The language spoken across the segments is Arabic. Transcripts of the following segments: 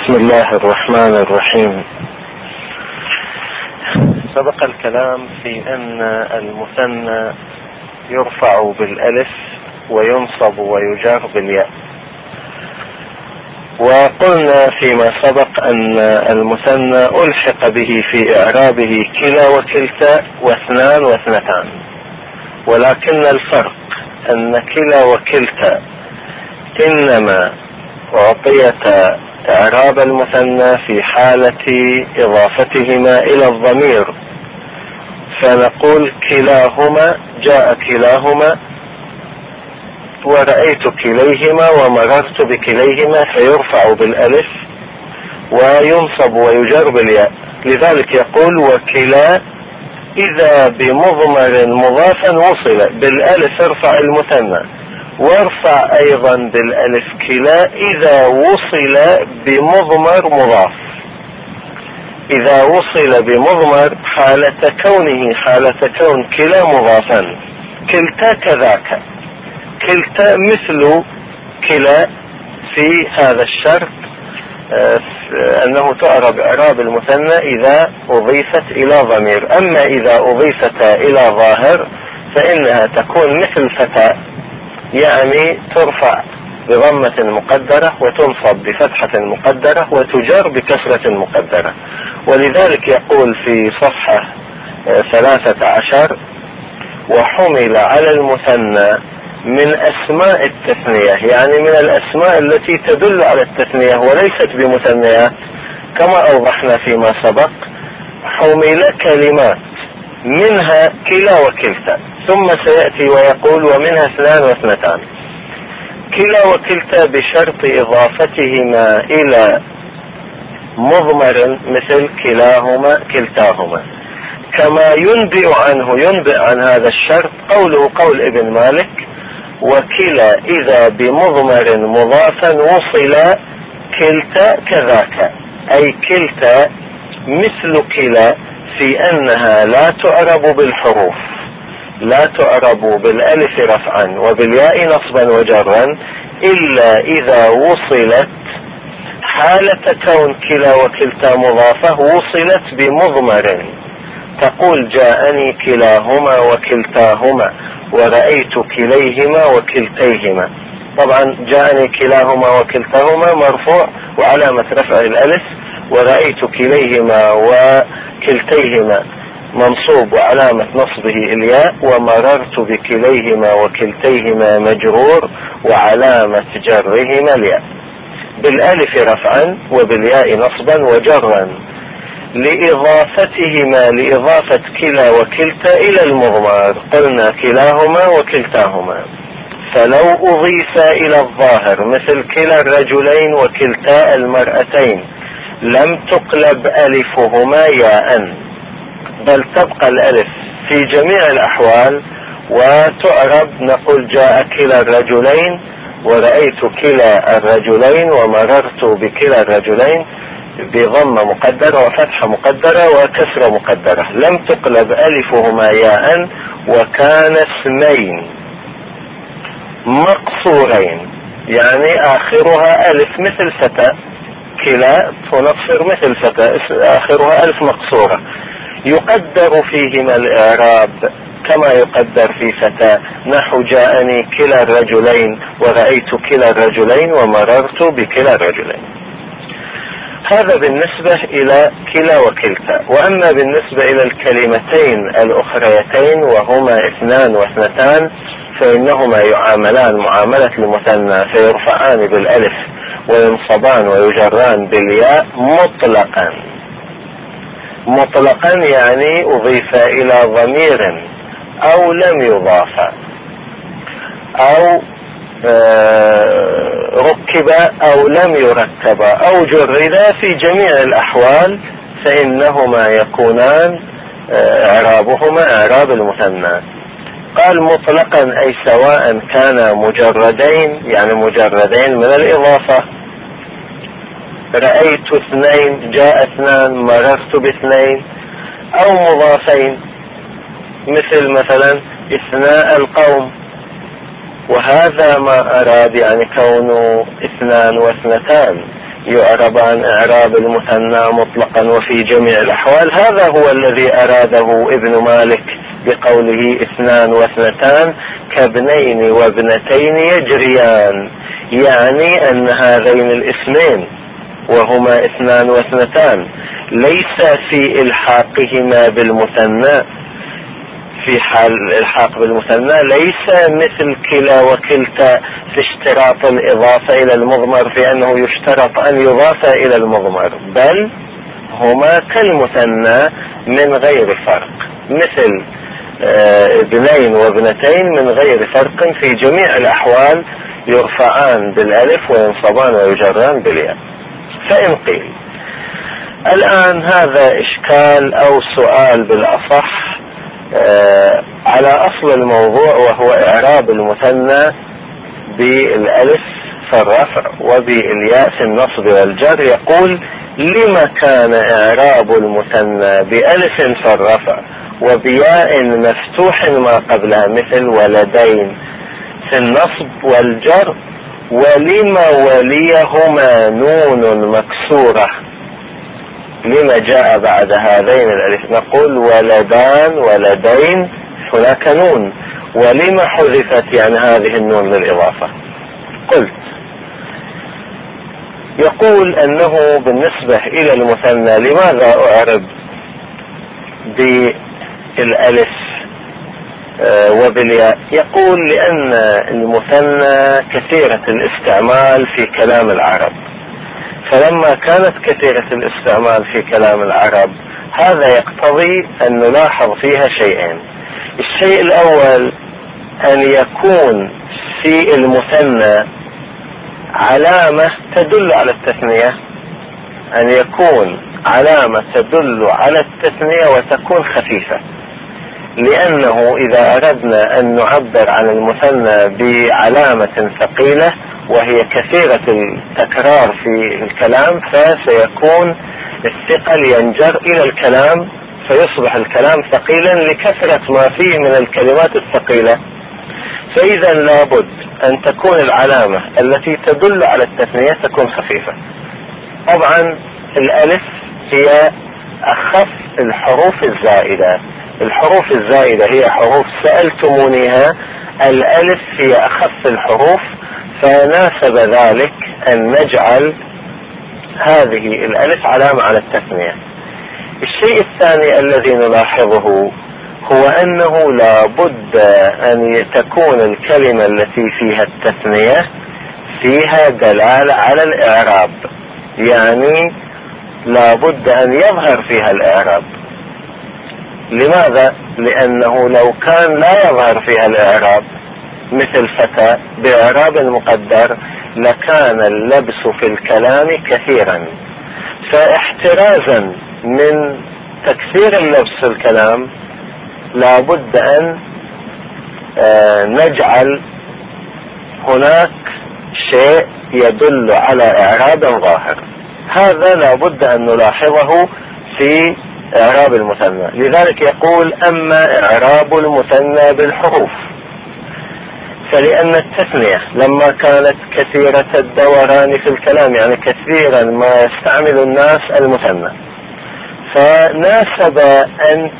بسم الله الرحمن الرحيم. سبق الكلام في أن المثنى يرفع بالألف وينصب ويجر بالياء، وقلنا فيما سبق أن المثنى ألحق به في إعرابه كلا وكلتا واثنان واثنتان، ولكن الفرق أن كلا وكلتا إنما أعطيتا إعراب المثنى في حالة إضافتهما إلى الضمير، فنقول كلاهما، جاء كلاهما، ورأيت كليهما ومررت بكليهما، فيرفع بالألف وينصب ويجر بالياء. لذلك يقول وكلا إذا بمضمر مضافا وصل بالألف ارفع المثنى، وارفع ايضا بالالف كلا اذا وصل بمضمر مضاف. اذا وصل بمضمر حالة كون كلا مضافا، كلتا كذاك، كلتا مثل كلا في هذا الشرط، انه تعرب اعراب المثنى اذا اضيفت الى ضمير. اما اذا اضيفت الى ظاهر فانها تكون مثل فتاة، يعني ترفع بضمة مقدرة وتنصب بفتحة مقدرة وتجر بكسرة مقدرة. ولذلك يقول في صفحة 13 وحمل على المثنى من أسماء التثنية، يعني من الأسماء التي تدل على التثنية وليست بمثنيات، كما أوضحنا فيما سبق. حمل كلمات منها كلا وكلتا، ثم سيأتي ويقول ومنها اثنان واثنتان. كلا وكلتا بشرط إضافتهما إلى مضمر مثل كلاهما كلتاهما، كما ينبئ عن هذا الشرط قوله قول ابن مالك وكلا إذا بمضمر مضافا وصل كلتا كذاك، أي كلتا مثل كلا في أنها لا تعرب بالحروف، لا تعرب بالألف رفعا وبالياء نصبا وجرا إلا إذا وصلت حالة كون كلا وكلتا مضافة، وصلت بمضمر. تقول جاءني كلاهما وكلتاهما ورأيت كليهما وكلتيهما. طبعا جاءني كلاهما وكلتاهما مرفوع وعلامة رفع الألف، ورأيت كليهما وكلتيهما منصوب وعلامة نصبه الياء، ومررت بكليهما وكلتيهما مجرور وعلامة جرهما الياء، بالالف رفعا وبالياء نصبا وجرا لإضافة كلا وكلتا إلى المضمر. قلنا كلاهما وكلتاهما، فلو أضيف إلى الظاهر مثل كلا الرجلين وكلتا المرأتين لم تقلب ألفهما ياء، بل تبقى الألف في جميع الأحوال وتعرب. نقول جاء كلا الرجلين ورأيت كلا الرجلين ومررت بكلا الرجلين بضمة مقدرة وفتحة مقدرة وكسرة مقدرة، لم تقلب ألفهما ياء، وكان اسمين مقصورين، يعني آخرها ألف مثل فتاة، كلا تنصر مثل فتاة آخرها ألف مقصورة، يقدر فيهما الإعراب كما يقدر في فتاة، نحو جاءني كلا الرجلين ورأيت كلا الرجلين ومررت بكلا الرجلين. هذا بالنسبة إلى كلا وكلتا. وأما بالنسبة إلى الكلمتين الأخريتين وهما اثنان واثنتان فإنهما يعاملان معاملة المثنى، فيرفعان بالألف وينصبان ويجران بالياء مطلقا، يعني أضيف إلى ضمير أو لم يضاف، أو ركب أو لم يركب أو جردا، في جميع الأحوال فإنهما يكونان إعرابهما إعراب المثنى. قال مطلقا أي سواء كان مجردين، يعني مجردين من الإضافة، رأيت اثنين، جاء اثنان، مررت باثنين، أو مضافين مثلا اثناء القوم، وهذا ما أراد، يعني كونه اثنان واثنتان، يعربان إعراب المثنى مطلقا وفي جميع الأحوال. هذا هو الذي أراده ابن مالك بقوله 2 و2 كابنين وابنتين يجريان، يعني أن هذين الاسمين وهما 2 و2 ليس في إلحاقهما بالمثنى، في حال الإلحاق بالمثنى ليس مثل كلا وكلتا في اشتراط الإضافة إلى المضمر، في أنه يشترط أن يضاف إلى المضمر، بل هما كالمثنى من غير فرق، مثل ابنين وابنتين من غير فرق، في جميع الأحوال يرفعان بالألف وينصبان ويجران بالياء. فإن قيل الآن هذا إشكال أو سؤال بالأصح على أصل الموضوع، وهو إعراب المثنى بالألف في الرفع وبالياء في النصب والجر. يقول: لما كان إعراب المثنى بألف في الرفع وبياء مفتوح ما قبلها مثل ولدين في النصب والجر، ولما وليهما نون مكسورة؟ لما جاء بعد هذين الألف؟ نقول ولدان ولدين هناك نون، ولما حذفت يعني هذه النون للإضافة؟ قلت يقول أنه بالنسبة إلى المثنى لماذا أعرب بالألف وبالياء؟ يقول لأن المثنى كثيرة الاستعمال في كلام العرب، فلما كانت كثيرة الاستعمال في كلام العرب هذا يقتضي أن نلاحظ فيها شيئين. الشيء الأول أن يكون في المثنى علامة تدل على التثنية، أن يكون علامة تدل على التثنية وتكون خفيفة، لأنه إذا أردنا أن نعبر عن المثنى بعلامة ثقيلة وهي كثيرة التكرار في الكلام، فسيكون الثقل ينجر إلى الكلام فيصبح الكلام ثقيلا لكثرة ما فيه من الكلمات الثقيلة. فإذا لابد أن تكون العلامة التي تدل على التثنية تكون خفيفة. طبعا الألف هي أخف الحروف الزائدة، الحروف الزائدة هي حروف سألتمونيها، الألف هي أخف الحروف، فناسب ذلك أن نجعل هذه الألف علامة على التثنية. الشيء الثاني الذي نلاحظه هو أنه لا بد أن تكون الكلمة التي فيها التثنية فيها دلالة على الإعراب، يعني لا بد أن يظهر فيها الإعراب. لماذا؟ لأنه لو كان لا يظهر فيها الإعراب مثل فتى بإعراب مقدر لكان اللبس في الكلام كثيرا، فاحترازا من تكثير اللبس في الكلام لا بد أن نجعل هناك شيء يدل على إعراب ظاهر. هذا لا بد أن نلاحظه في إعراب المثنى. لذلك يقول: أما إعراب المثنى بالحروف فلأن التثنية لما كانت كثيرة الدوران في الكلام، يعني كثيرا ما يستعمل الناس المثنى، فناسب أن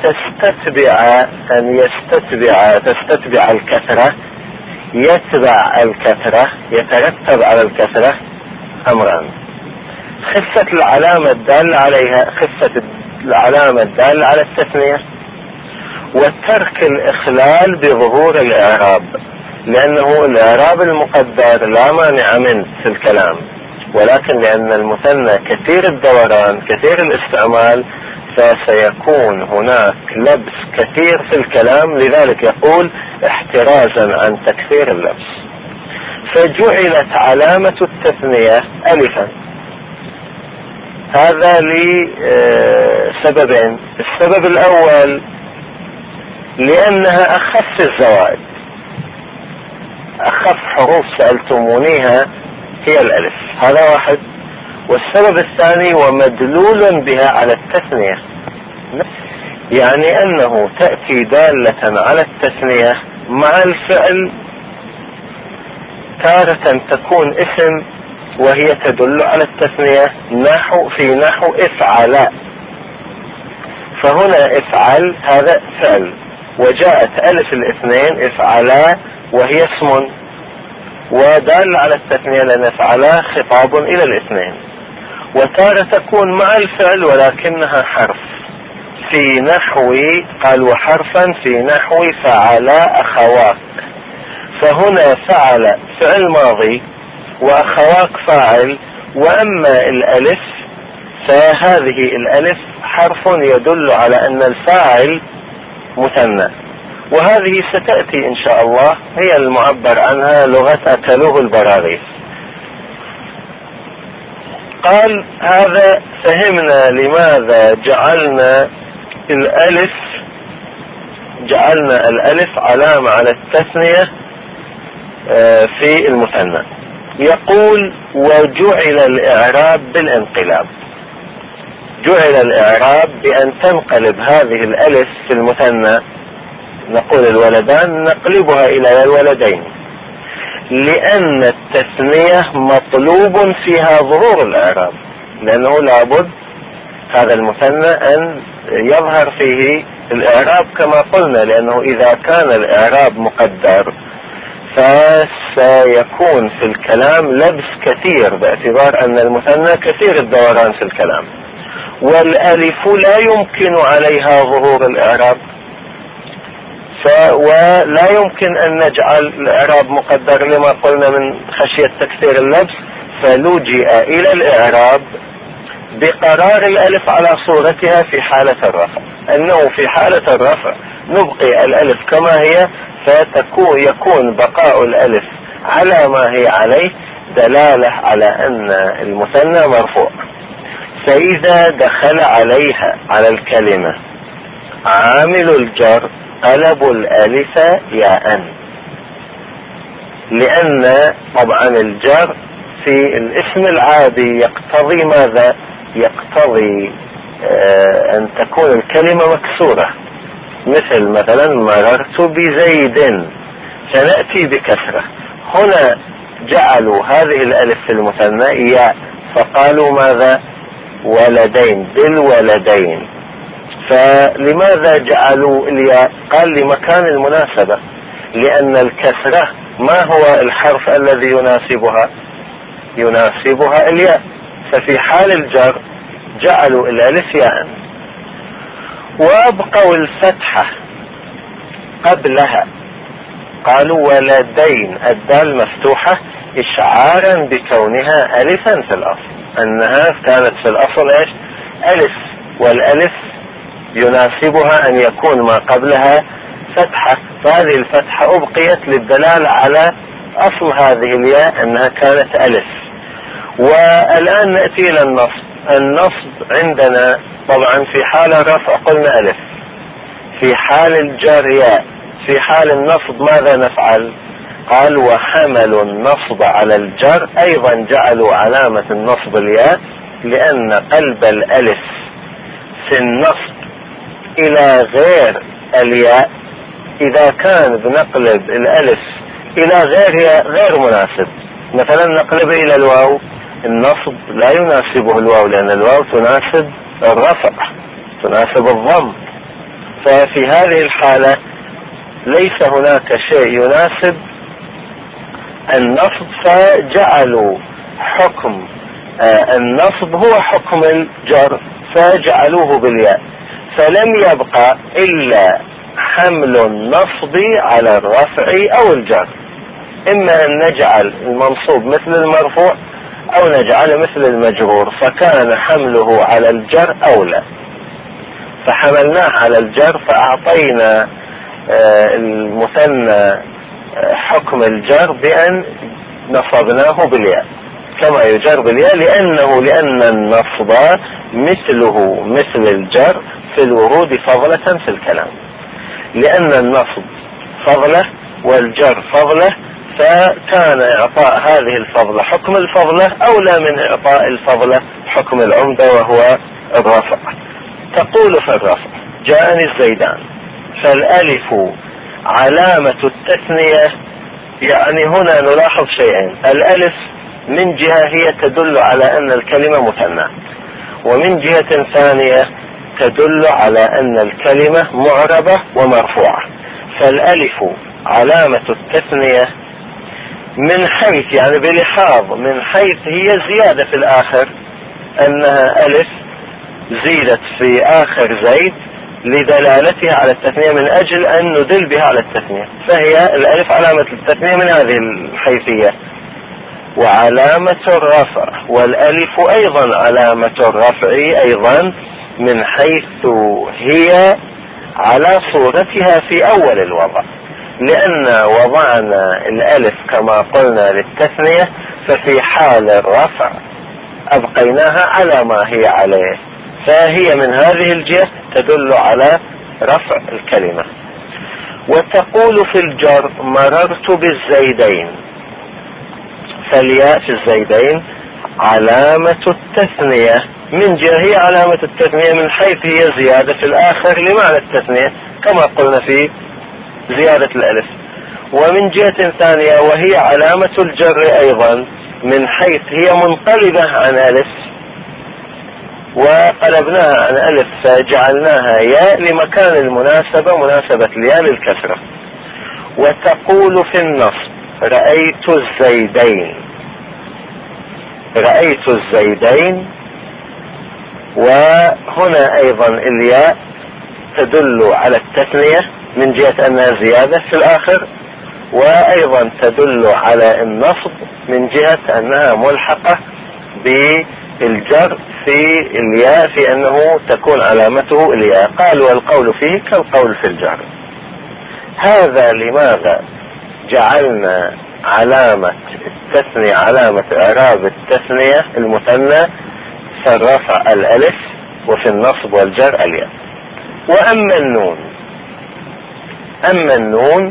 تستتبع الكثرة، يتبع الكثرة، يترتب على الكثرة أمران: خفة العلامة الدالة عليها، خفة العلامة الدالة على التثنية، وترك الإخلال بظهور الإعراب، لأنه الإعراب المقدر لا مانع منه في الكلام، ولكن لأن المثنى كثير الدوران كثير الاستعمال فسيكون هناك لبس كثير في الكلام، لذلك يقول احترازا عن تكثير اللبس فجعلت علامة التثنية ألفا. هذا لسببين: السبب الأول لأنها أخف الزوائد، أخف حروف سألتمونيها هي الألف، هذا واحد. والسبب الثاني ومدلول بها على التثنية، يعني أنه تأتي دالة على التثنية مع الفعل، تارة تكون اسم وهي تدل على التثنية في نحو افعل. فهنا افعل هذا فعل، وجاءت ألف الاثنين افعلا وهي اسم، ودال على التثنية لأن افعلا خطاب إلى الاثنين. وتارة تكون مع الفعل ولكنها حرف في نحو، قال وحرفا في نحو فعلا أخواك. فهنا فعل فعل ماضي وأخواك فاعل، وأما الألف فهذه الألف حرف يدل على أن الفاعل مثنى، وهذه ستأتي إن شاء الله، هي المعبر عنها لغة أكلوه البراغيث. قال هذا فهمنا لماذا جعلنا الألف علامة على التثنية في المثنى. يقول وجعل الإعراب بالانقلاب، جعل الإعراب بأن تنقلب هذه الألف في المثنى، نقول الولدان نقلبها إلى الولدين، لأن التثنية مطلوب فيها ظهور الإعراب، لأنه لابد هذا المثنى أن يظهر فيه الإعراب كما قلنا، لأنه إذا كان الإعراب مقدر فسيكون في الكلام لبس كثير، باعتبار أن المثنى كثير الدوران في الكلام، والألف لا يمكن عليها ظهور الإعراب، ولا يمكن أن نجعل الإعراب مقدر لما قلنا من خشية تكثير اللبس، فلجئ إلى الإعراب بقرار الألف على صورتها في حالة الرفع، أنه في حالة الرفع نبقي الألف كما هي، يكون بقاء الألف على ما هي عليه دلالة على أن المثنى مرفوع. فإذا دخل عليها على الكلمة عامل الجر قلب الألف ياء، لأن طبعا الجر في الاسم العادي يقتضي ماذا؟ يقتضي أن تكون الكلمة مكسورة، مثلا مررت بزيد سنأتي بكسرة. هنا جعلوا هذه الألف في المثنى ياء، فقالوا ماذا؟ ولدين، بالولدين. فلماذا جعلوا الياء؟ قال لمكان المناسبة، لأن الكسرة ما هو الحرف الذي يناسبها الياء، ففي حال الجر جعلوا الألف ياء، وأبقوا الفتحة قبلها، قالوا ولدين الدال مفتوحة إشعارا بكونها ألفا في الأصل، أنها كانت في الأصل إيش؟ ألف، والألف يناسبها أن يكون ما قبلها فتحة، فهذه الفتحة أبقيت للدلالة على أصل هذه الياء أنها كانت ألف. والآن نأتي إلى النصب عندنا طبعا في حال الرفع قلنا ألف، في حال الجر ياء، في حال النصب ماذا نفعل؟ قال وحملوا النصب على الجر، أيضا جعلوا علامة النصب الياء، لأن قلب الألف في النصب إلى غير الياء إذا كان بنقلب الألف إلى غير مناسب، مثلا نقلب إلى الواو، النصب لا يناسبه الواو، لأن الواو تناسب الرفع، تناسب الضم، ففي هذه الحالة ليس هناك شيء يناسب النصب، فجعلوا حكم النصب هو حكم الجر فجعلوه بالياء، فلم يبقى إلا حمل النصب على الرفع أو الجر، إما أن نجعل المنصوب مثل المرفوع أو نجعل مثل المجرور، فكان حمله على الجر أولى، فحملناه على الجر فأعطينا المثنى حكم الجر بأن نصبناه بالياء كما يجر بالياء، لأن النصب مثله مثل الجر في الورود فضلة في الكلام، لأن النصب فضلة والجر فضلة، فكان إعطاء هذه الفضلة حكم الفضلة أولى من إعطاء الفضلة حكم العمدة وهو الرفع. تقول في الرفع جاءني الزيدان، فالألف علامة التثنية، يعني هنا نلاحظ شيئين، الألف من جهة هي تدل على أن الكلمة مثنى، ومن جهة ثانية تدل على أن الكلمة معربة ومرفوعة. فالألف علامة التثنية من حيث يعني بلحاظ من حيث هي زيادة في الآخر، أنها ألف زيدت في آخر زيد لدلالتها على التثنية من أجل أن ندل بها على التثنية، فهي الألف علامة التثنية من هذه الحيثية. وعلامة الرفع، والألف أيضا علامة الرفع أيضا من حيث هي على صورتها في أول الوضع، لأن وضعنا الألف كما قلنا للتثنية، ففي حال الرفع أبقيناها على ما هي عليه، فهي من هذه الجهة تدل على رفع الكلمة. وتقول في الجر مررت بالزيدين، فالياء في الزيدين علامة التثنية من جهة هي علامة التثنية من حيث هي زيادة في الآخر لمعنى التثنية كما قلنا في زيادة الألف. ومن جهة ثانية وهي علامة الجر أيضا من حيث هي منقلبة عن ألف، وقلبناها عن ألف فجعلناها ياء لمكان المناسبة، مناسبة الياء للكسرة. وتقول في النصب رأيت الزيدين، رأيت الزيدين، وهنا أيضا الياء تدل على التثنية من جهة أنها زيادة في الآخر، وأيضا تدل على النصب من جهة أنها ملحقة بالجر في الياء، في أنه تكون علامته الياء. قال والقول فيه كالقول في الجر. هذا لماذا جعلنا علامة التثنية علامة إعراب التثنية المثنى في الرفع الألف وفي النصب والجر الياء. وأما النون، أما النون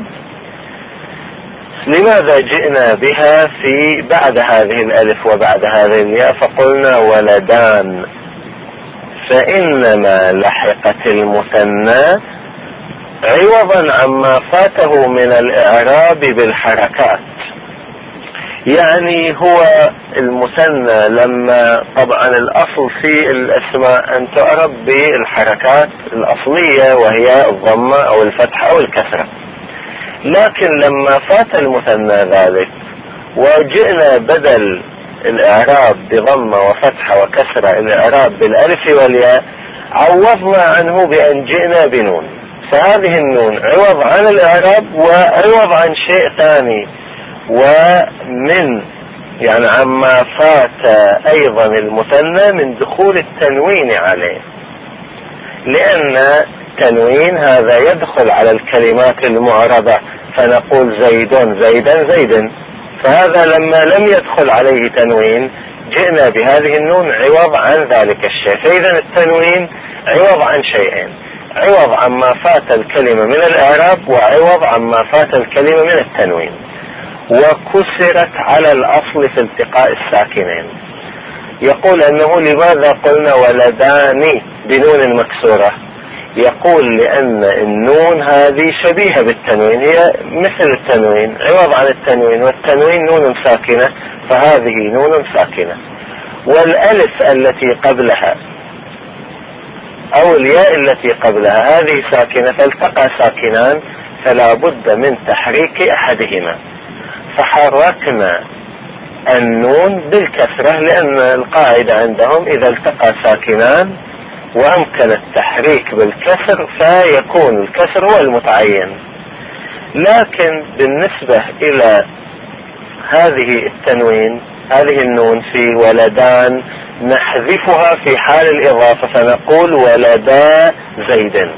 لماذا جئنا بها في بعد هذه الألف وبعد هذه الياء؟ فقلنا ولدان، فإنما لحقت المثنى عوضا عما فاته من الإعراب بالحركات. يعني هو المثنى لما طبعا الأصل في الأسماء أن تعرب بالحركات الأصلية وهي الضمة أو الفتحة أو الكسرة، لكن لما فات المثنى ذلك وجئنا بدل الإعراب بضمة وفتحة وكسرة الإعراب بالألف والياء، عوضنا عنه بأن جئنا بنون. فهذه النون عوض عن الإعراب وعوض عن شيء ثاني، ومن يعني عما فات أيضا المثنى من دخول التنوين عليه، لأن التنوين هذا يدخل على الكلمات المعربة، فنقول زيد زيدا زيد، فهذا لما لم يدخل عليه تنوين جئنا بهذه النون عوض عن ذلك الشيء. فإذا التنوين عوض عن شيئين، عوض عما فات الكلمة من الإعراب وعوض عما فات الكلمة من التنوين. وكسرت على الأصل في التقاء الساكنين. يقول أنه لماذا قلنا ولدان بنون مكسورة؟ يقول لأن النون هذه شبيهة بالتنوين، هي مثل التنوين عوض عن التنوين، والتنوين نون ساكنة فهذه نون ساكنة. والألف التي قبلها أو الياء التي قبلها هذه ساكنة، فالتقى ساكنان فلا بد من تحريك أحدهما، فحركنا النون بالكسرة، لأن القاعدة عندهم إذا التقى ساكنان وأمكن التحريك بالكسر فيكون الكسر هو المتعين. لكن بالنسبة إلى هذه التنوين هذه النون في ولدان نحذفها في حال الإضافة فنقول ولدا زيد.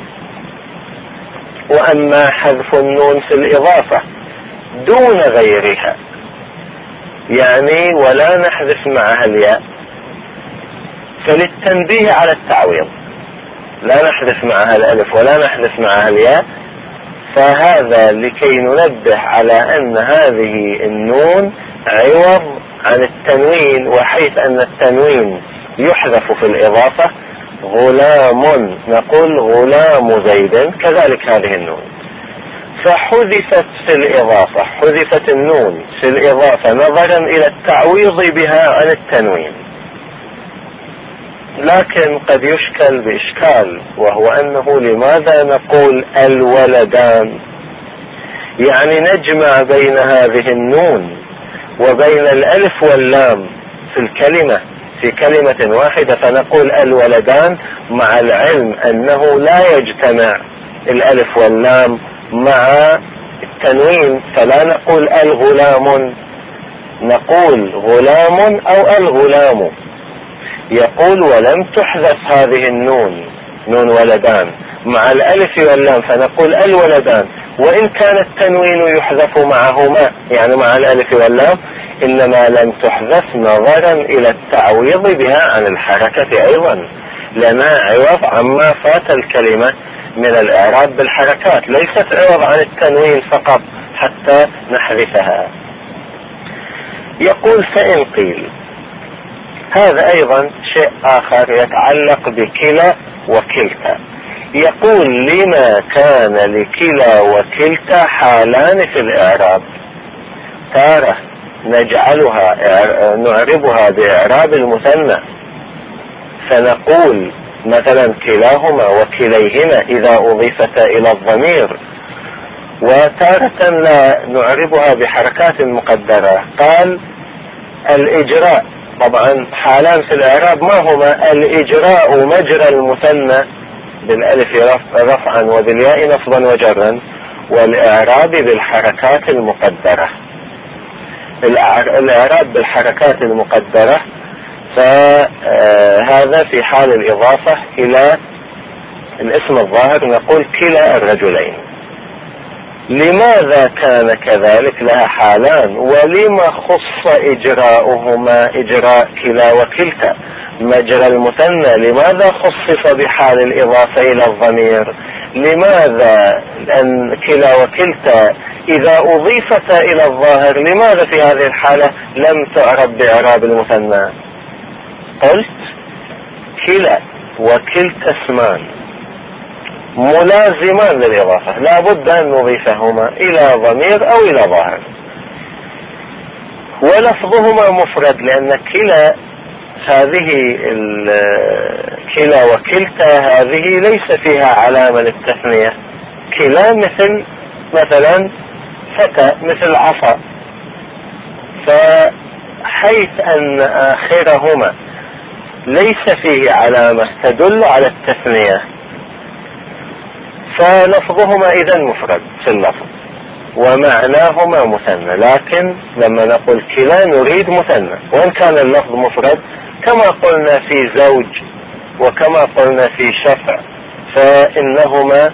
وأما حذف النون في الإضافة دون غيرها، يعني ولا نحذف معها الياء، فللتنبيه على التعويض، لا نحذف معها الألف ولا نحذف معها الياء، فهذا لكي ننبه على أن هذه النون عوض عن التنوين، وحيث أن التنوين يحذف في الإضافة غلام نقول غلام زيد، كذلك هذه النون. فحذفت في الإضافة، حذفت النون في الإضافة نظرا إلى التعويض بها عن التنوين. لكن قد يشكل بإشكال، وهو أنه لماذا نقول الولدان؟ يعني نجمع بين هذه النون وبين الألف واللام في الكلمة، في كلمة واحدة، فنقول الولدان، مع العلم أنه لا يجتمع الألف واللام مع التنوين، فلا نقول الغلام، نقول غلام أو الغلام. يقول ولم تحذف هذه النون، نون ولدان، مع الألف واللام، فنقول الولدان، وإن كان التنوين يحذف معهما يعني مع الألف واللام، إنما لم تحذف نظرا إلى التعويض بها عن الحركة أيضا، لنا عوض عما فات الكلمة من الإعراب بالحركات، ليست عوض عن التنوين فقط حتى نحذفها. يقول فإن قيل، هذا أيضا شيء آخر يتعلق بكلا وكلتا. يقول لما كان لكلا وكلتا حالان في الإعراب، تارة نجعلها نعربها بإعراب المثنى، فنقول مثلا كلاهما وكليهما إذا أضيفتا إلى الضمير، وتارة لا نعربها بحركات مقدرة. قال الإجراء، طبعا حالان في الإعراب ما هما؟ الإجراء مجرى المثنى بالألف رفعا وبالياء نصبا وجرا، والإعراب بالحركات المقدرة. الإعراب بالحركات المقدرة فهذا في حال الإضافة إلى الاسم الظاهر، نقول كلا الرجلين. لماذا كان كذلك؟ لها حالان، ولما خص إجراؤهما إجراء كلا وكلتا مجرى المثنى؟ لماذا خصص بحال الإضافة إلى الضمير؟ لماذا أن كلا وكلتا إذا أضيفتا إلى الظاهر لماذا في هذه الحالة لم تعرب بإعراب المثنى؟ قلت كلا وكلتا اسمان ملازمان للإضافة، لا بد أن نضيفهما إلى ضمير أو إلى ظاهر، ولفظهما مفرد، لأن كلا هذه كلا وكلتا هذه ليس فيها علامة للتثنية. كلا مثلا فتى، مثل عصا، فحيث أن آخرهما ليس فيه علامة تدل على التثنية، فلفظهما إذن مفرد في اللفظ ومعناهما مثنى. لكن لما نقول كلا نريد مثنى، وإن كان اللفظ مفرد كما قلنا في زوج وكما قلنا في شفع، فإنهما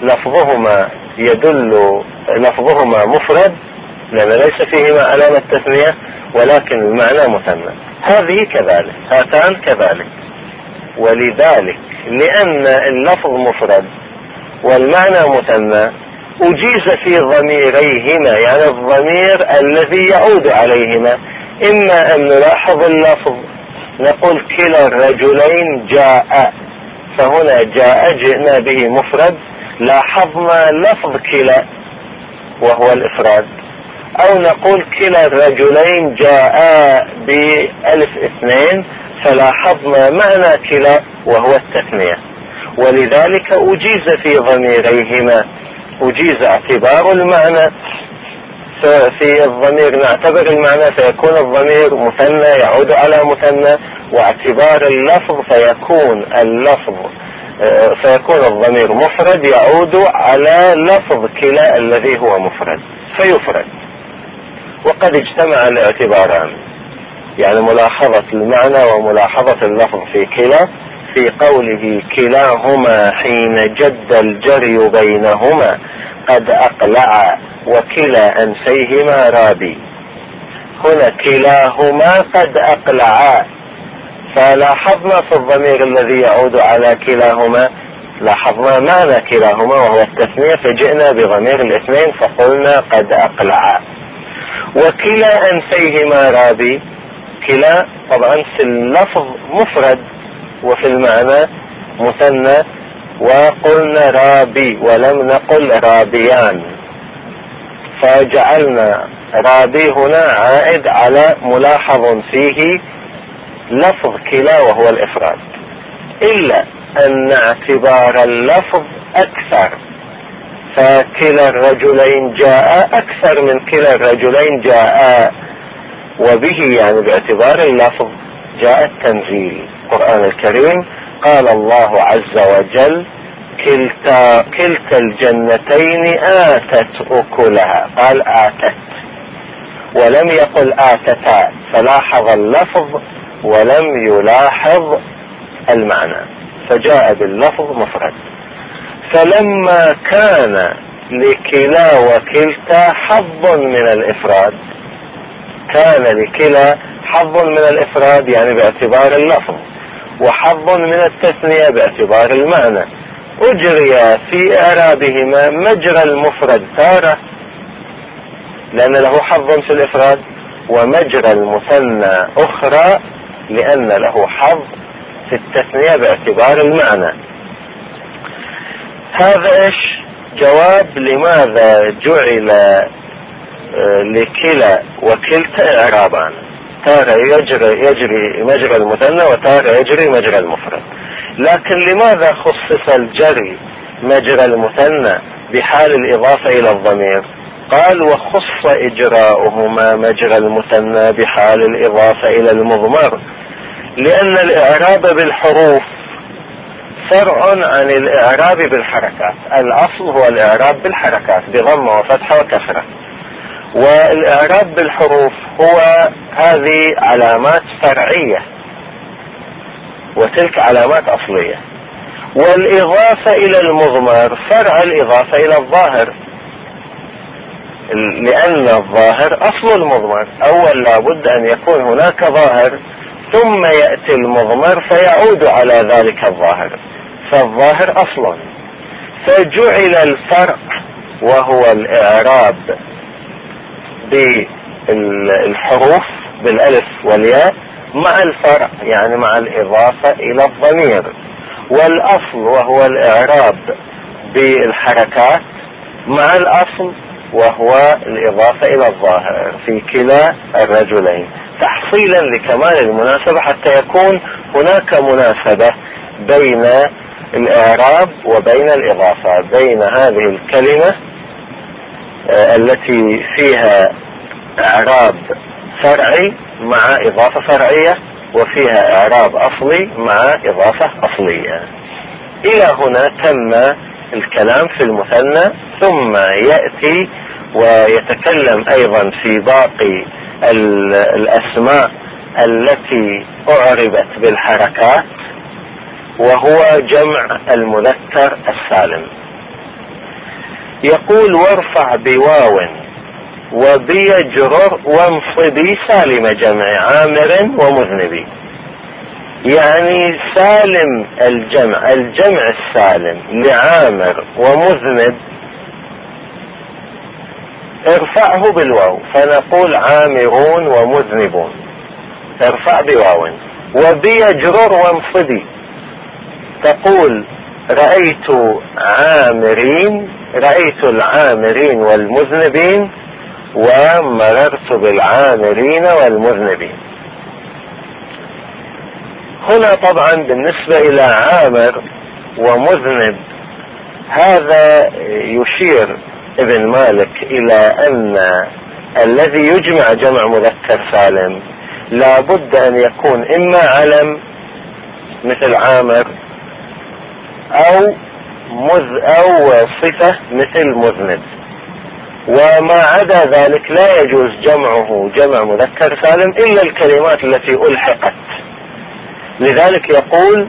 لفظهما مفرد لأن ليس فيهما علامة تثنية، ولكن المعنى مثنى. هذه كذلك، هاتان كذلك. ولذلك لأن اللفظ مفرد والمعنى مثنى أجيز في ضميريهما، يعني الضمير الذي يعود عليهما، إما أن نلاحظ اللفظ نقول كلا الرجلين جاء، فهنا جاء جئنا به مفرد، لاحظنا لفظ كلا وهو الإفراد، أو نقول كلا الرجلين جاء بألف اثنين، فلاحظنا معنى كلا وهو التثنية. ولذلك أجيز في ضميريهما، أجيز اعتبار المعنى في الضمير، نعتبر المعنى فيكون الضمير مثنى يعود على مثنى، واعتبار اللفظ فيكون الضمير مفرد يعود على لفظ كلا الذي هو مفرد فيفرد. وقد اجتمع الاعتباران، يعني ملاحظة المعنى وملاحظة اللفظ في كلا، في قوله كلاهما حين جد الجري بينهما قد أقلع وكلا أنفيهما رابي. هنا كلاهما قد أقلعا، فلاحظنا في الضمير الذي يعود على كلاهما لاحظنا معنى كلاهما وهو التثنية، فجئنا بضمير الاثنين فقلنا قد أقلعا. وكلا أنفيهما رابي، كلا طبعا في اللفظ مفرد وفي المعنى مثنى، وقلنا رابي ولم نقل رابيان، فجعلنا رابي هنا عائد على ملاحظ فيه لفظ كلا وهو الإفراد، إلا أن اعتبار اللفظ أكثر، فكلا الرجلين جاء أكثر من كلا الرجلين جاء، وبه يعني باعتبار اللفظ جاء التنزيل. القرآن الكريم قال الله عز وجل كلتا الجنتين آتت أكلها، قال آتت ولم يقل آتتا، فلاحظ اللفظ ولم يلاحظ المعنى، فجاء باللفظ مفرد. فلما كان لكلا وكلتا حظ من الإفراد، كان لكلا حظ من الإفراد يعني باعتبار اللفظ، وحظ من التثنية باعتبار المعنى، أجري في إعرابهما مجرى المفرد تارة لأن له حظ في الإفراد، ومجرى المثنى أخرى لأن له حظ في التثنية باعتبار المعنى. هذا إيش جواب لماذا جعل لكلا وكلتا إعرابان، تارة يجري مجرى المثنى وتارة يجري مجرى المفرد. لكن لماذا خصص الجري مجرى المثنى بحال الإضافة إلى الضمير؟ قال وخص إجراؤهما مجرى المثنى بحال الإضافة إلى المضمر، لأن الإعراب بالحروف فرع عن الإعراب بالحركات. الأصل هو الإعراب بالحركات بضمة وفتحة وكسرة، والإعراب بالحروف هو هذه علامات فرعية وتلك علامات أصلية. والإضافة إلى المضمر فرع الإضافة إلى الظاهر، لأن الظاهر أصل المضمر. أول لابد أن يكون هناك ظاهر ثم يأتي المضمر فيعود على ذلك الظاهر، فالظاهر أصلا. فجعل الفرع وهو الإعراب بالحروف بالألف والياء مع الفرع يعني مع الإضافة إلى الضمير، والأصل وهو الإعراب بالحركات مع الأصل وهو الإضافة إلى الظاهر في كلا الرجلين، تحصيلا لكمال المناسبة حتى يكون هناك مناسبة بين الإعراب وبين الإضافة، بين هذه الكلمة التي فيها إعراب فرعي مع إضافة فرعية، وفيها إعراب أصلي مع إضافة أصلية. إلى هنا تم الكلام في المثنى، ثم يأتي ويتكلم أيضا في باقي الأسماء التي أعربت بالحركات، وهو جمع المذكر السالم. يقول وارفع بواو وبيجرر وانصبي سالم جمع عامر ومذنبي. يعني سالم الجمع السالم لعامر ومذنب ارفعه بالواو، فنقول عامرون ومذنبون، ارفع بواو. وبيجرر وانصبي تقول رأيت العامرين والمذنبين ومررت بالعامرين والمذنبين. هنا طبعا بالنسبة إلى عامر ومذنب هذا يشير ابن مالك إلى أن الذي يجمع جمع مذكر سالم لا بد أن يكون إما علم مثل عامر أو صفة مثل مذنب، وما عدا ذلك لا يجوز جمعه جمع مذكر سالم إلا الكلمات التي ألحقت. لذلك يقول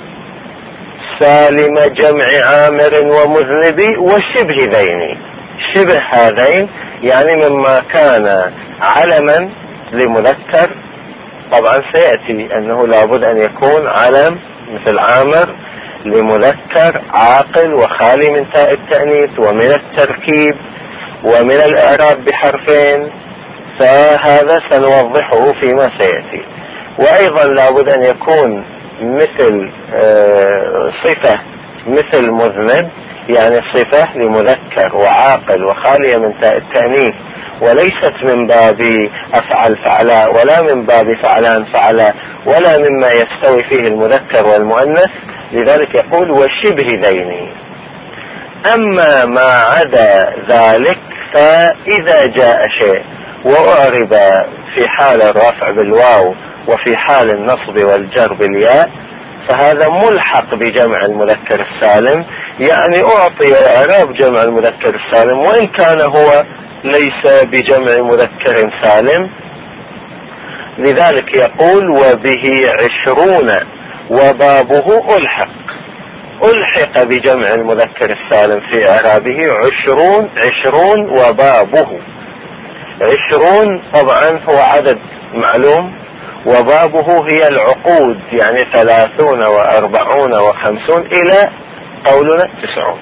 سالم جمع عامر ومذنبي وشبه ذين، شبه هذين يعني مما كان علما لمذكر. طبعا سيأتي أنه لابد أن يكون علم مثل عامر لمذكر عاقل وخالي من تاء التأنيث ومن التركيب ومن الإعراب بحرفين، فهذا سنوضحه فيما سيأتي. وأيضا لابد أن يكون مثل صفة مثل مذنب، يعني صفة لمذكر وعاقل وخالية من تاء التأنيث، وليست من باب أفعل فعلاء ولا من باب فعلان فعلاء ولا مما يستوي فيه المذكر والمؤنث، لذلك يقول وشبه ذين. أما ما عدا ذلك فإذا جاء شيء وأعرب في حال الرفع بالواو وفي حال النصب والجر بالياء فهذا ملحق بجمع المذكر السالم، يعني أعطي إعراب جمع المذكر السالم وإن كان هو ليس بجمع مذكر سالم. لذلك يقول وبه 20 وبابه ألحق بجمع المذكر السالم في إعرابه 20 وبابه. 20 طبعا هو عدد معلوم، وبابه هي العقود يعني 30 و40 و50 إلى قولنا 90.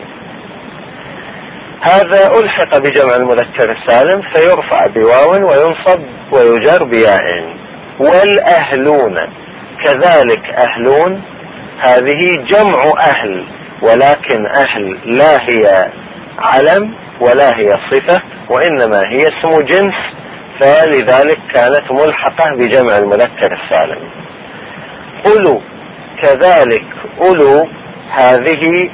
هذا ألحق بجمع المذكر السالم فيرفع بواو وينصب ويجر بياء. والأهلون كذلك، أهلون هذه جمع أهل، ولكن أهل لا هي علم ولا هي صفة وإنما هي اسم جنس، فلذلك كانت ملحقة بجمع المذكر السالم. أولو كذلك، أولو هذه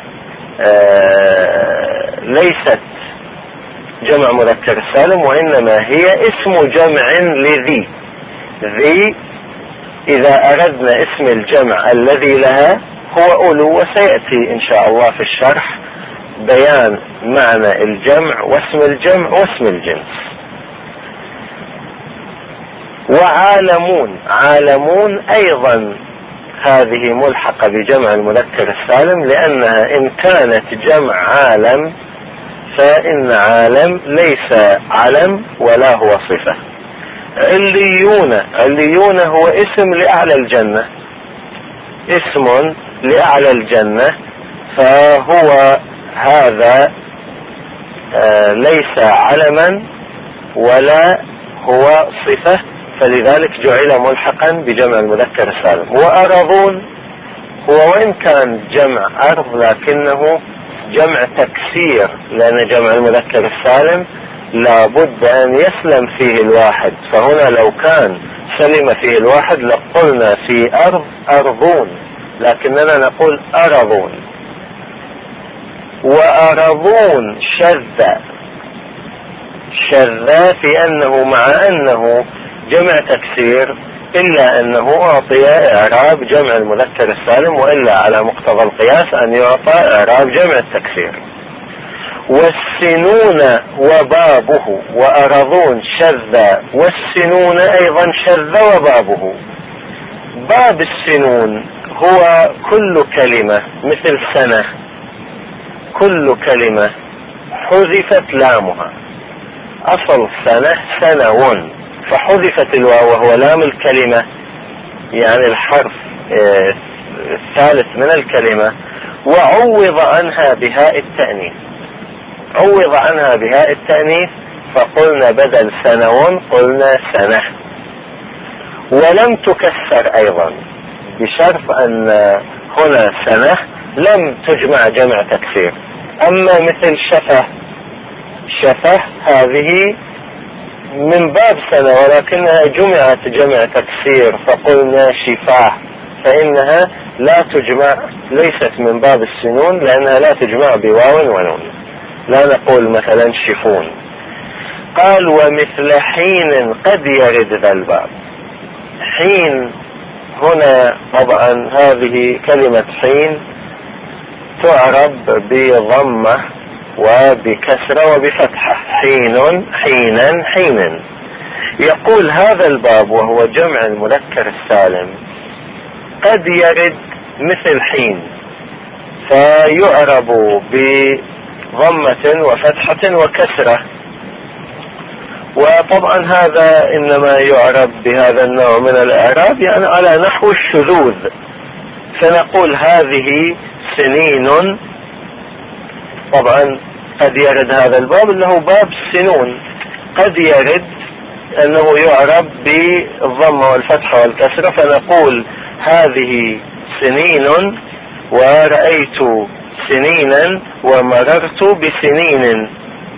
ليست جمع مذكر سالم وإنما هي اسم جمع لذي. ذي إذا أردنا اسم الجمع الذي لها هو أولو، وسيأتي إن شاء الله في الشرح بيان معنى الجمع واسم الجمع واسم الجنس. وعالمون، عالمون أيضا هذه ملحقة بجمع المذكر السالم، لأنها إن كانت جمع عالم فإن عالم ليس علم ولا هو صفة. عليون، عليون هو اسم لأعلى الجنة، اسم لأعلى الجنة، فهو هذا ليس علما ولا هو صفة، فلذلك جعل ملحقا بجمع المذكر السالم. وأرضون هو وإن كان جمع أرض لكنه جمع تكسير، لأن جمع المذكر السالم لا بد أن يسلم فيه الواحد، فهنا لو كان سلم فيه الواحد لقلنا في أرض أرضون، لكننا نقول أرضون. وأرضون شذ في أنه مع أنه جمع تكسير إلا أنه أعطي إعراب جمع المذكر السالم، وإلا على مقتضى القياس أن يعطى إعراب جمع التكسير. والسنون وبابه، وأرضون شذ والسنون أيضا شذ وبابه. باب السنون هو كل كلمة مثل سنة، كل كلمة حذفت لامها، أصل سنة سنون فحذفت الواو وهو لام الكلمة يعني الحرف الثالث من الكلمة، وعوض عنها بهاء التأنيث، عوض عنها بهاء التأنيث فقلنا بدل سنون قلنا سنة. ولم تكسر أيضا بشرط أن هنا سنة لم تجمع جمع تكسير. أما مثل شفه هذه من باب سنة ولكنها جمعت جمع تكسير فقلنا شفاه، فإنها لا تجمع، ليست من باب السنون لأنها لا تجمع بواو ونون، لا نقول مثلا شفون. قال ومثل حين قد يرد ذا الباب. حين هنا طبعا هذه كلمة حين تعرب بضمة وبكسرة وبفتحة، حين حينا حين. يقول هذا الباب وهو جمع المذكر السالم قد يرد مثل حين فيعرب بضمة وفتحة وكسرة، وطبعا هذا إنما يعرب بهذا النوع من الإعراب يعني على نحو الشذوذ، فنقول هذه سنين. طبعا قد يرد هذا الباب اللي هو باب السنون، قد يرد أنه يعرب بالضمة والفتحة والكسرة، فنقول هذه سنين ورأيت سنينا ومررت بسنين.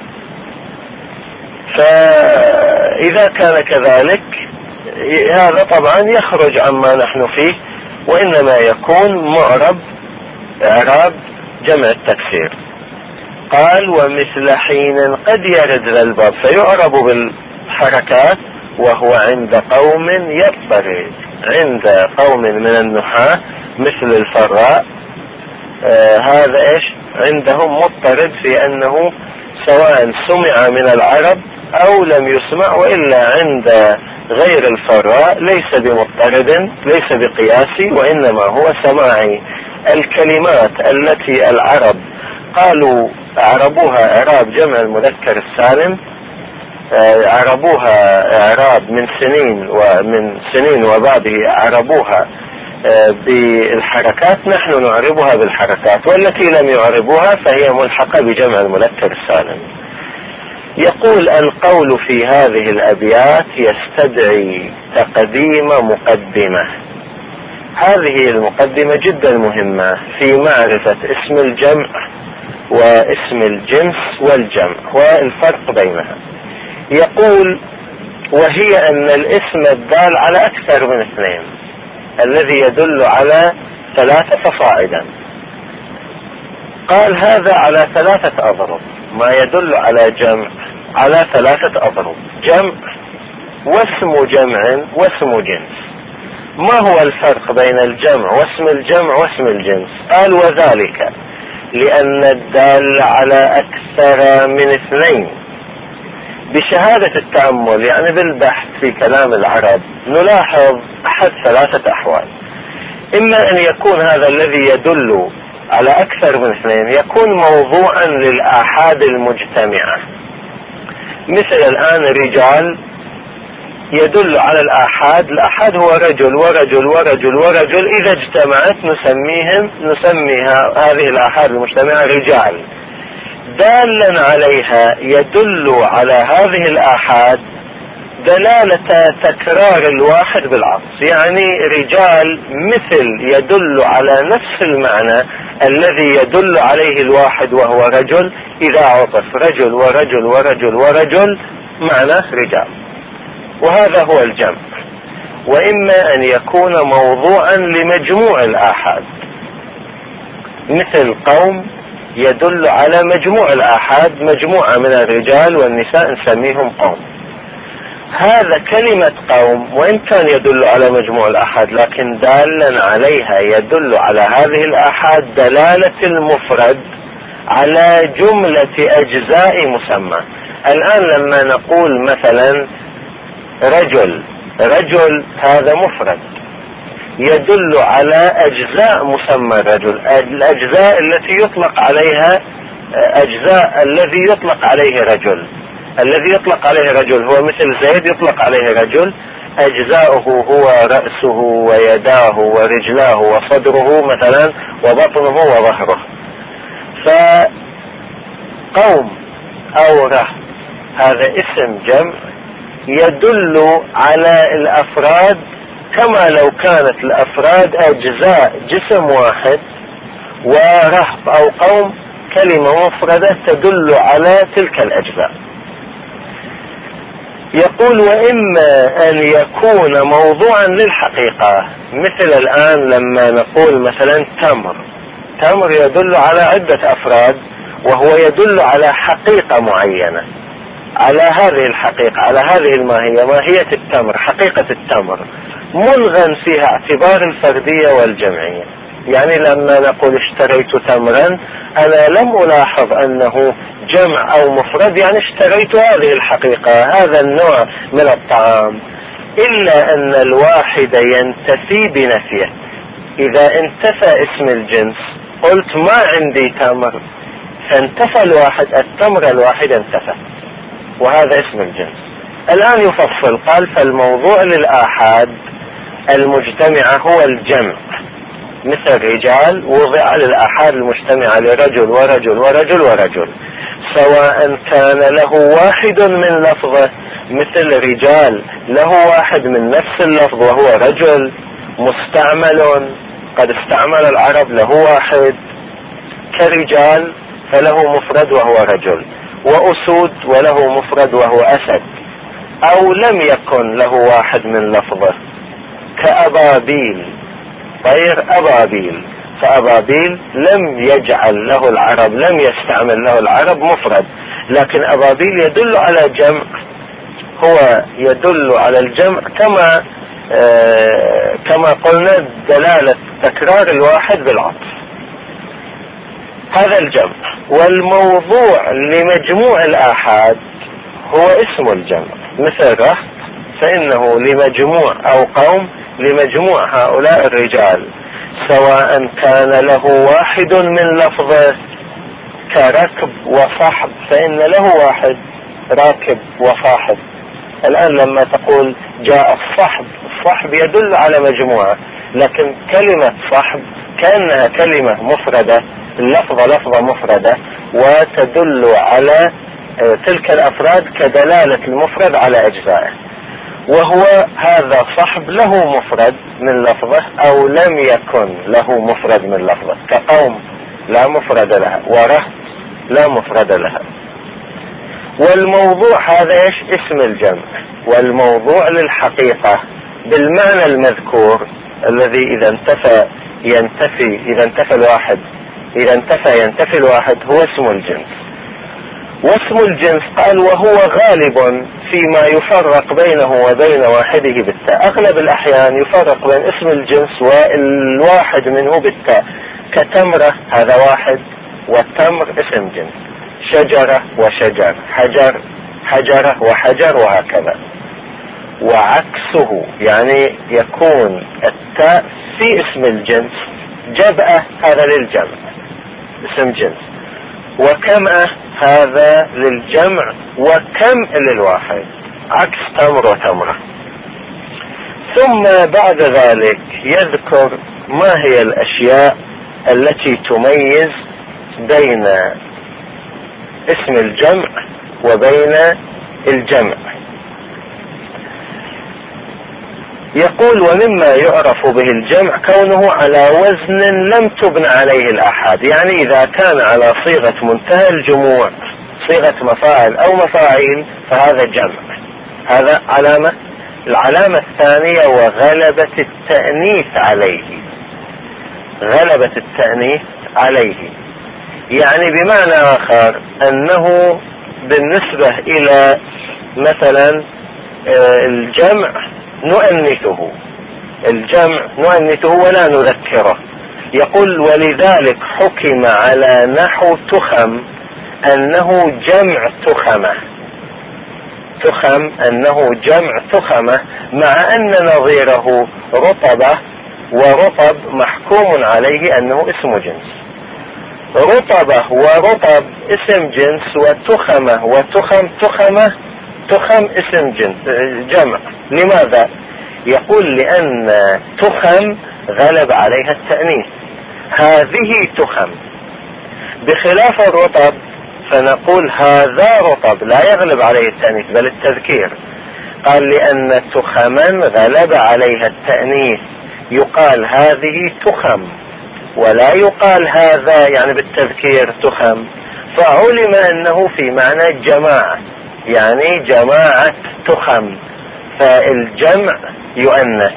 فإذا كان كذلك هذا طبعا يخرج عما نحن فيه، وإنما يكون معرب إعراب جمع التكسير. قال ومثل حين قد يرد ذا الباب فيعرب بالحركات وهو عند قوم يضطرد، عند قوم من النحاة مثل الفراء هذا ايش عندهم مضطرد في انه سواء سمع من العرب او لم يسمع، والا عند غير الفراء ليس بمضطرد ليس بقياسي وانما هو سماعي. الكلمات التي العرب قالوا اعربوها اعراب جمع المذكر السالم، اعربوها اعراب من سنين وبعده اعربوها بالحركات، نحن نعربها بالحركات، والتي لم يعربوها فهي ملحقة بجمع المذكر السالم. يقول القول في هذه الأبيات يستدعي تقديم مقدمة. هذه المقدمة جدا مهمة في معرفة اسم الجمع واسم الجنس والجمع والفرق بينها. يقول وهي أن الاسم الدال على أكثر من اثنين الذي يدل على 3 فصاعدا. قال هذا على 3 أضرب، ما يدل على جمع على 3 أضرب، جمع واسم جمع واسم جنس. ما هو الفرق بين الجمع واسم الجمع واسم الجنس؟ قال وذلك لأن الدال على أكثر من 2 بشهادة التأمل، يعني بالبحث في كلام العرب نلاحظ أحد 3 أحوال. إما أن يكون هذا الذي يدل على أكثر من 2 يكون موضوعا للآحاد المجتمعة، مثل الآن رجال يدل على الآحاد، الآحاد هو رجل ورجل ورجل ورجل، إذا اجتمعت نسمي هذه الآحاد المجتمعة رجال. دالا عليها يدل على هذه الآحاد دلالة تكرار الواحد بالعطف، يعني رجال مثل يدل على نفس المعنى الذي يدل عليه الواحد وهو رجل، إذا عطف رجل ورجل ورجل ورجل معناه رجال، وهذا هو الجمع. وإما أن يكون موضوعا لمجموع الآحاد، مثل قوم يدل على مجموع الآحاد، مجموعة من الرجال والنساء نسميهم قوم. هذا كلمة قوم وإن كان يدل على مجموع الآحاد لكن دالا عليها يدل على هذه الآحاد دلالة المفرد على جملة أجزاء مسمى. الآن لما نقول مثلا رجل هذا مفرد يدل على أجزاء مسمى الرجل، الأجزاء التي يطلق عليها أجزاء الذي يطلق عليه رجل. الذي يطلق عليه رجل هو مثل زيد يطلق عليه رجل، أجزاؤه هو رأسه ويداه ورجلاه وصدره مثلا وبطنه وظهره. فقوم أو رهب هذا اسم جمع يدل على الأفراد كما لو كانت الأفراد أجزاء جسم واحد، ورهب أو قوم كلمة مفردة تدل على تلك الأجزاء. يقول وإما أن يكون موضوعا للحقيقة، مثل الآن لما نقول مثلا تمر يدل على عدة أفراد وهو يدل على حقيقة معينة، على هذه الحقيقة، على هذه الماهية، ماهية التمر، حقيقة التمر ملغى فيها اعتبار الفردية والجمعية. يعني لما نقول اشتريت تمرا أنا لم ألاحظ أنه جمع أو مفرد، يعني اشتريت هذه الحقيقة هذا النوع من الطعام، إلا أن الواحد ينتفي بنفيه. إذا انتفى اسم الجنس قلت ما عندي تمر، فانتفى التمر الواحد انتفى، وهذا اسم الجنس. الآن يفصل قال فالموضوع للآحاد المجتمعة هو الجمع، مثل رجال وضع للآحاد المجتمعة لرجل ورجل ورجل ورجل، سواء كان له واحد من لفظه، مثل رجال له واحد من نفس اللفظ وهو رجل، مستعمل قد استعمل العرب له واحد، كرجال فله مفرد وهو رجل، وأسود وله مفرد وهو أسد. أو لم يكن له واحد من لفظه كأبابيل، طير أبابيل، فأبابيل لم يجعل له العرب، لم يستعمل له العرب مفرد، لكن أبابيل يدل على جمع، هو يدل على الجمع كما قلنا دلالة تكرار الواحد بالعطف، هذا الجمع. والموضوع لمجموع الآحاد هو اسم الجمع، مثل رهط فإنه لمجموع أو قوم لمجموع هؤلاء الرجال، سواء كان له واحد من لفظه كركب وصحب، فإن له واحد راكب وصاحب. الآن لما تقول جاء الصحب، الصحب يدل على مجموعة، لكن كلمة صحب كأنها كلمة مفردة، اللفظة لفظة مفردة وتدل على تلك الأفراد كدلالة المفرد على أجزائه. وهو هذا صحب له مفرد من لفظه أو لم يكن له مفرد من لفظه، كقوم لا مفرد لها، ورهط لا مفرد لها. والموضوع هذا اسم الجمع، والموضوع للحقيقة بالمعنى المذكور الذي إذا انتفى ينتفي الواحد هو اسم الجنس. واسم الجنس قال وهو غالب فيما يفرق بينه وبين واحده بالتاء، أغلب الأحيان يفرق بين اسم الجنس والواحد منه بالتاء، كتمرة هذا واحد، والتمر اسم جنس، شجرة وشجر، حجرة وحجر، وهكذا. وعكسه يعني يكون التاء في اسم الجنس جبأة، هذا للجمع اسم جنس، وكمأة هذا للجمع، وكم للواحد، عكس تمر وتمرة. ثم بعد ذلك يذكر ما هي الأشياء التي تميز بين اسم الجمع وبين الجمع. يقول ومما يعرف به الجمع كونه على وزن لم تبن عليه الآحاد، يعني إذا كان على صيغة منتهى الجموع، صيغة مفاعل أو مفاعيل، فهذا جمع. هذا علامة. العلامة الثانية وغلبة التأنيث عليه، غلبة التأنيث عليه، يعني بمعنى آخر أنه بالنسبة إلى مثلا الجمع نؤنثه، الجمع نؤنثه ولا نذكره. يقول ولذلك حكم على نحو تخم أنه جمع تخمة، تخم أنه جمع تخمة، مع أن نظيره رطبة، ورطب محكوم عليه أنه اسم جنس. رطبة ورطب اسم جنس، وتخمة وتخم تخم اسم جنس جمع. لماذا؟ يقول لأن تخم غلب عليها التأنيث، هذه تخم، بخلاف الرطب فنقول هذا رطب، لا يغلب عليه التأنيث بل التذكير. قال لأن تخما غلب عليها التأنيث يقال هذه تخم، ولا يقال هذا يعني بالتذكير تخم، فعلم أنه في معنى جماعة، يعني جماعة تخم، فالجمع يؤنث.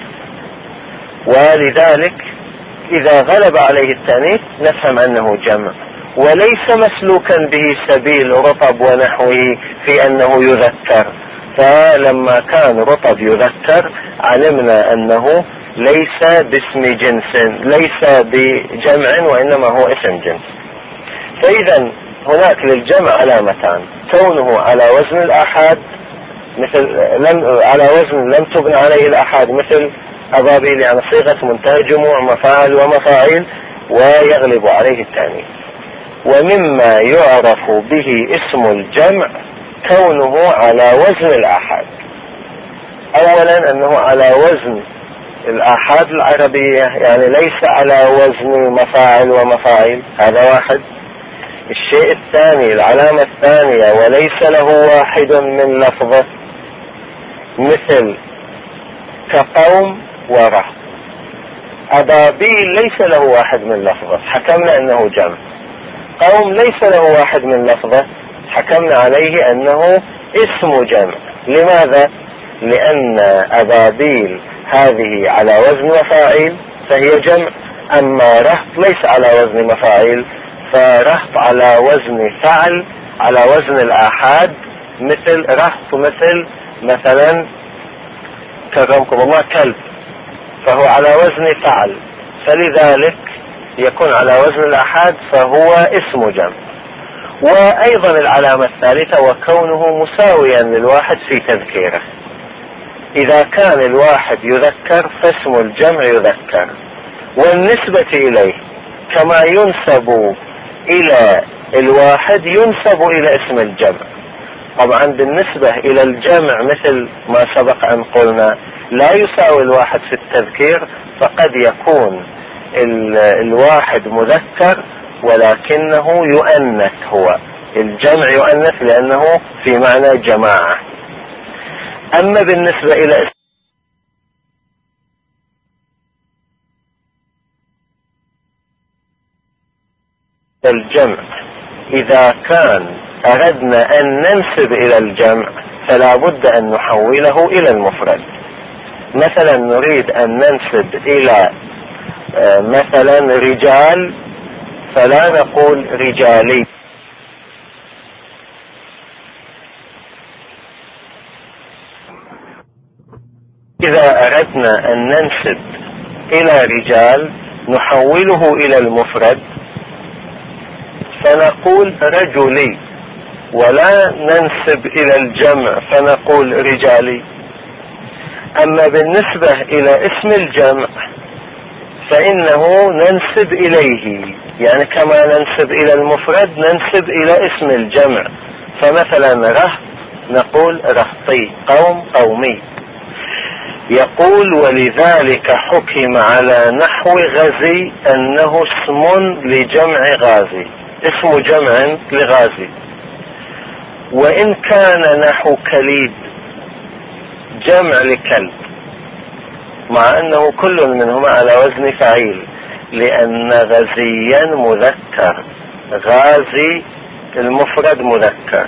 ولذلك إذا غلب عليه التأنيث نفهم أنه جمع، وليس مسلوكا به سبيل رطب ونحوه في أنه يذكر. فلما كان رطب يذكر علمنا أنه ليس باسم جنس، ليس بجمع، وإنما هو اسم جنس. فإذا هناك للجمع علامتان، كونه على وزن الآحاد، مثل على وزن لم تبن عليه الآحاد، مثل أبابيل، يعني صيغة منتهى جموع مفاعل ومفاعيل، ويغلب عليه التأنيث. ومما يعرف به اسم الجمع كونه على وزن الآحاد. أولا أنه على وزن الآحاد العربية، يعني ليس على وزن مفاعل ومفاعيل، هذا واحد. الشيء الثاني، العلامة الثانية، وليس له واحد من لفظه، مثل كقوم ورهط. أبابيل ليس له واحد من لفظه، حكمنا أنه جمع. قوم ليس له واحد من لفظه حكمنا عليه أنه اسم جمع. لماذا؟ لأن أبابيل هذه على وزن مفاعيل فهي جمع، أما رهط ليس على وزن مفاعيل، فرهط على وزن فعل، على وزن الآحاد، مثل رهط مثلا كرمكم الله كلب، فهو على وزن فعل، فلذلك يكون على وزن الآحاد فهو اسم جمع. وأيضا العلامة الثالثة وكونه مساويا للواحد في تذكيره. إذا كان الواحد يذكر فاسم الجمع يذكر، والنسبة إليه كما ينسب إلى الواحد ينسب إلى اسم الجمع. طبعا بالنسبة إلى الجمع مثل ما سبق أن قلنا لا يساوي الواحد في التذكير، فقد يكون الواحد مذكر ولكنه يؤنث، هو الجمع يؤنث لأنه في معنى جماعة. أما بالنسبة إلى الجمع إذا كان أردنا أن ننسب إلى الجمع فلا بد أن نحوله إلى المفرد. مثلا نريد أن ننسب إلى مثلا رجال فلا نقول رجالي، إذا أردنا أن ننسب إلى رجال نحوله إلى المفرد فنقول رجلي، ولا ننسب إلى الجمع فنقول رجالي. أما بالنسبة إلى اسم الجمع فإنه ننسب إليه، يعني كما ننسب إلى المفرد ننسب إلى اسم الجمع. فمثلا رهط نقول رهطي، قوم قومي. يقول ولذلك حكم على نحو غزي أنه اسم لجمع غازي، اسم جمع لغازي. وإن كان نحو كليب جمع لكلب، مع أنه كل منهما على وزن فعيل، لأن غزيا مذكر، غازي المفرد مذكر.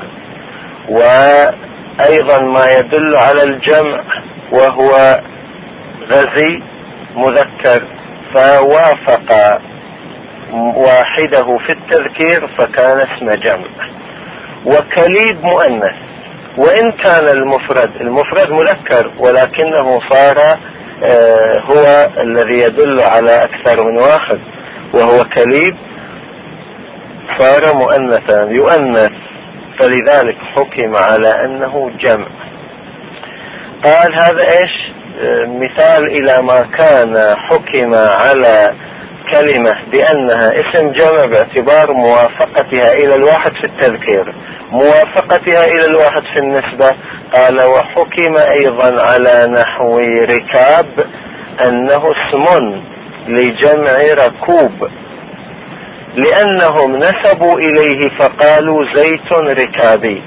وأيضا ما يدل على الجمع وهو غزي مذكر، فوافق واحده في التذكير فكان اسم جمع. وكليب مؤنث، وإن كان المفرد مذكر ولكنه صار هو الذي يدل على أكثر من واحد، وهو كليب صار مؤنثا يؤنث، فلذلك حكم على أنه جمع. قال هذا إيش مثال إلى ما كان حكم على كلمة بأنها اسم جمع باعتبار موافقتها إلى الواحد في التذكير، موافقتها إلى الواحد في النسبة. قال وحكم أيضا على نحو ركاب أنه اسم لجمع ركوب، لأنهم نسبوا إليه فقالوا زيت ركابي.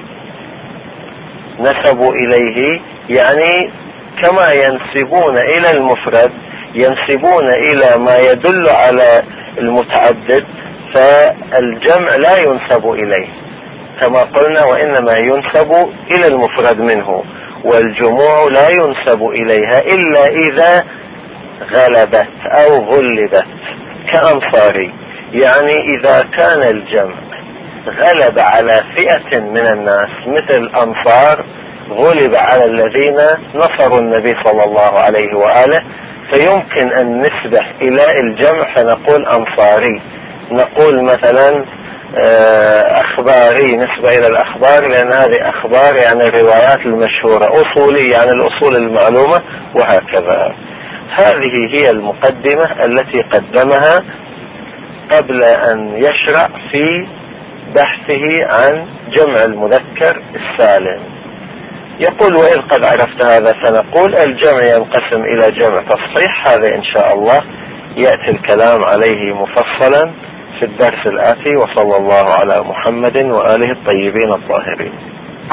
نسبوا إليه يعني كما ينسبون إلى المفرد ينسبون إلى ما يدل على المتعدد، فالجمع لا ينسب إليه كما قلنا، وإنما ينسب إلى المفرد منه، والجموع لا ينسب إليها إلا إذا غلبت أو غلبت، كأنصاري. يعني إذا كان الجمع غلب على فئة من الناس مثل أنصار، غلب على الذين نصروا النبي صلى الله عليه وآله، فيمكن أن نسبح إلى الجمع فنقول أنصاري. نقول مثلا أخباري نسبة إلى الأخبار، لأن هذه أخبار يعني الروايات المشهورة، أصولي يعني الأصول المعلومة، وهكذا. هذه هي المقدمة التي قدمها قبل أن يشرع في بحثه عن جمع المذكر السالم. يقول وإذ قد عرفت هذا فنقول الجمع ينقسم إلى جمع تصحيح، هذا إن شاء الله يأتي الكلام عليه مفصلا في الدرس الآتي. وصلى الله على محمد وآله الطيبين الطاهرين.